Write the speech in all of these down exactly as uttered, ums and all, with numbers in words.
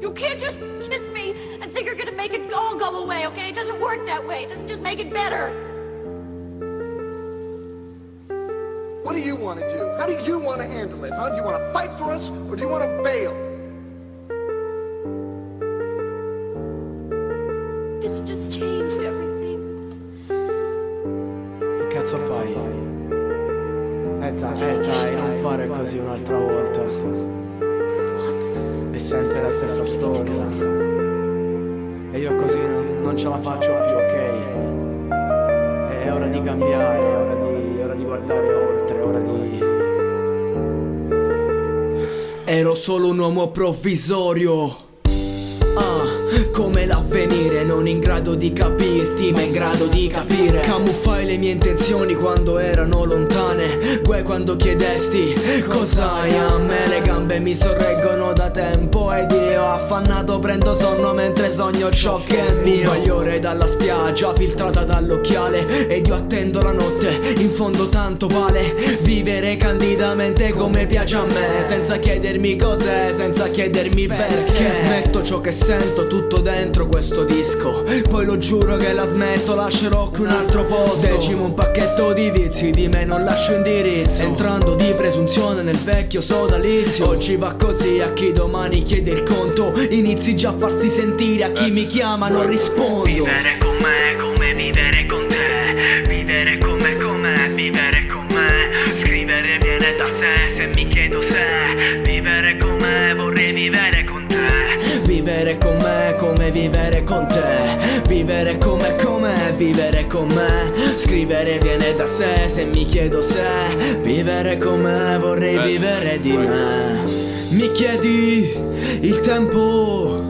You can't just kiss me and think you're gonna make it all go away, okay? It doesn't work that way. It doesn't just make it better. What do you want to do? How do you want to handle it? Huh? Do you want to fight for us or do you want to bail? It's just changed everything. Che cazzo fai? Eh dai, eh dai, non fare così un'altra volta. È sempre la stessa storia. E io così non ce la faccio più, ok? È ora di cambiare, è ora di, è ora di guardare oltre, è ora di... Ero solo un uomo provvisorio. Ah, come l'avvenire, non in grado di capirti, ma in grado di capire. Camuffai le mie intenzioni quando erano lontane. Guai quando chiedesti cos'hai a me. Le gambe mi sorreggono da tempo ed io affannato prendo sonno mentre sogno ciò che è mio. Bagliore dalla spiaggia filtrata dall'occhiale ed io attendo la notte. In fondo tanto vale vivere candidamente come piace a me, senza chiedermi cos'è, senza chiedermi perché. Metto ciò che sento tutto dentro questo disco, poi lo giuro che la smetto, lascerò qui un altro posto. Decimo un pacchetto di vizi, di me non lascio indirizzo, entrando di presunzione nel vecchio sodalizio. Oggi va così, a chi domani chiede il conto inizi già a farsi sentire, a chi mi chiama non rispondo. Vivere con me come vivere con te, vivere con me come vivere con me. Scrivere viene da sé, se mi chiedo se vivere con me vorrei vivere con te. Vivere con me come vivere con te, vivere come come vivere con me. Scrivere viene da sé, se mi chiedo se vivere con me vorrei vivere di me. Mi chiedi il tempo,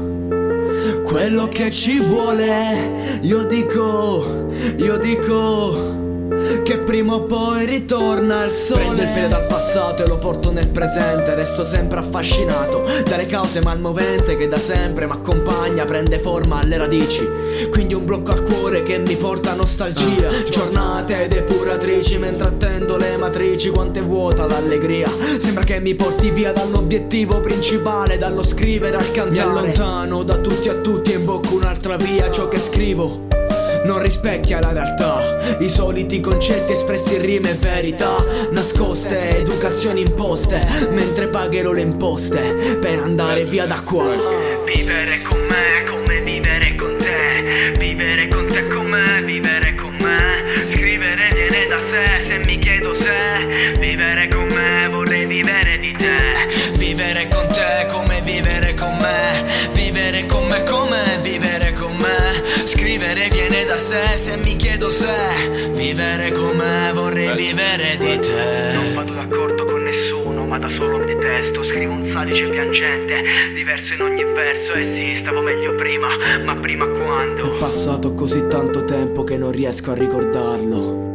quello che ci vuole, io dico, io dico che prima o poi ritorna il sole. Prendo il piede dal passato e lo porto nel presente. Resto sempre affascinato dalle cause malmovente che da sempre m'accompagna, prende forma alle radici. Quindi un blocco al cuore che mi porta nostalgia, ah, giornate depuratrici mentre attendo le matrici. Quanto è vuota l'allegria, sembra che mi porti via dall'obiettivo principale, dallo scrivere al cantare. Mi allontano da tutti a tutti e imbocco un'altra via. Ciò che scrivo non rispecchia la realtà, i soliti concetti espressi in rime e verità nascoste, educazioni imposte, mentre pagherò le imposte per andare via da qua. Vivere con me come vivere con te, vivere con te come vivere con me. Scrivere viene da sé, se mi chiedo se vivere con me vorrei vivere di te. Vivere con te come vivere con me, vivere con me come vivere con me. Scrivere viene da sé, se mi chiedo se vivere con me vorrei vivere di te. Non vado d'accordo con nessuno, ma da solo mi detesto. Scrivo un salice piangente, diverso in ogni verso. E sì, stavo meglio prima, ma prima quando? È passato così tanto tempo che non riesco a ricordarlo.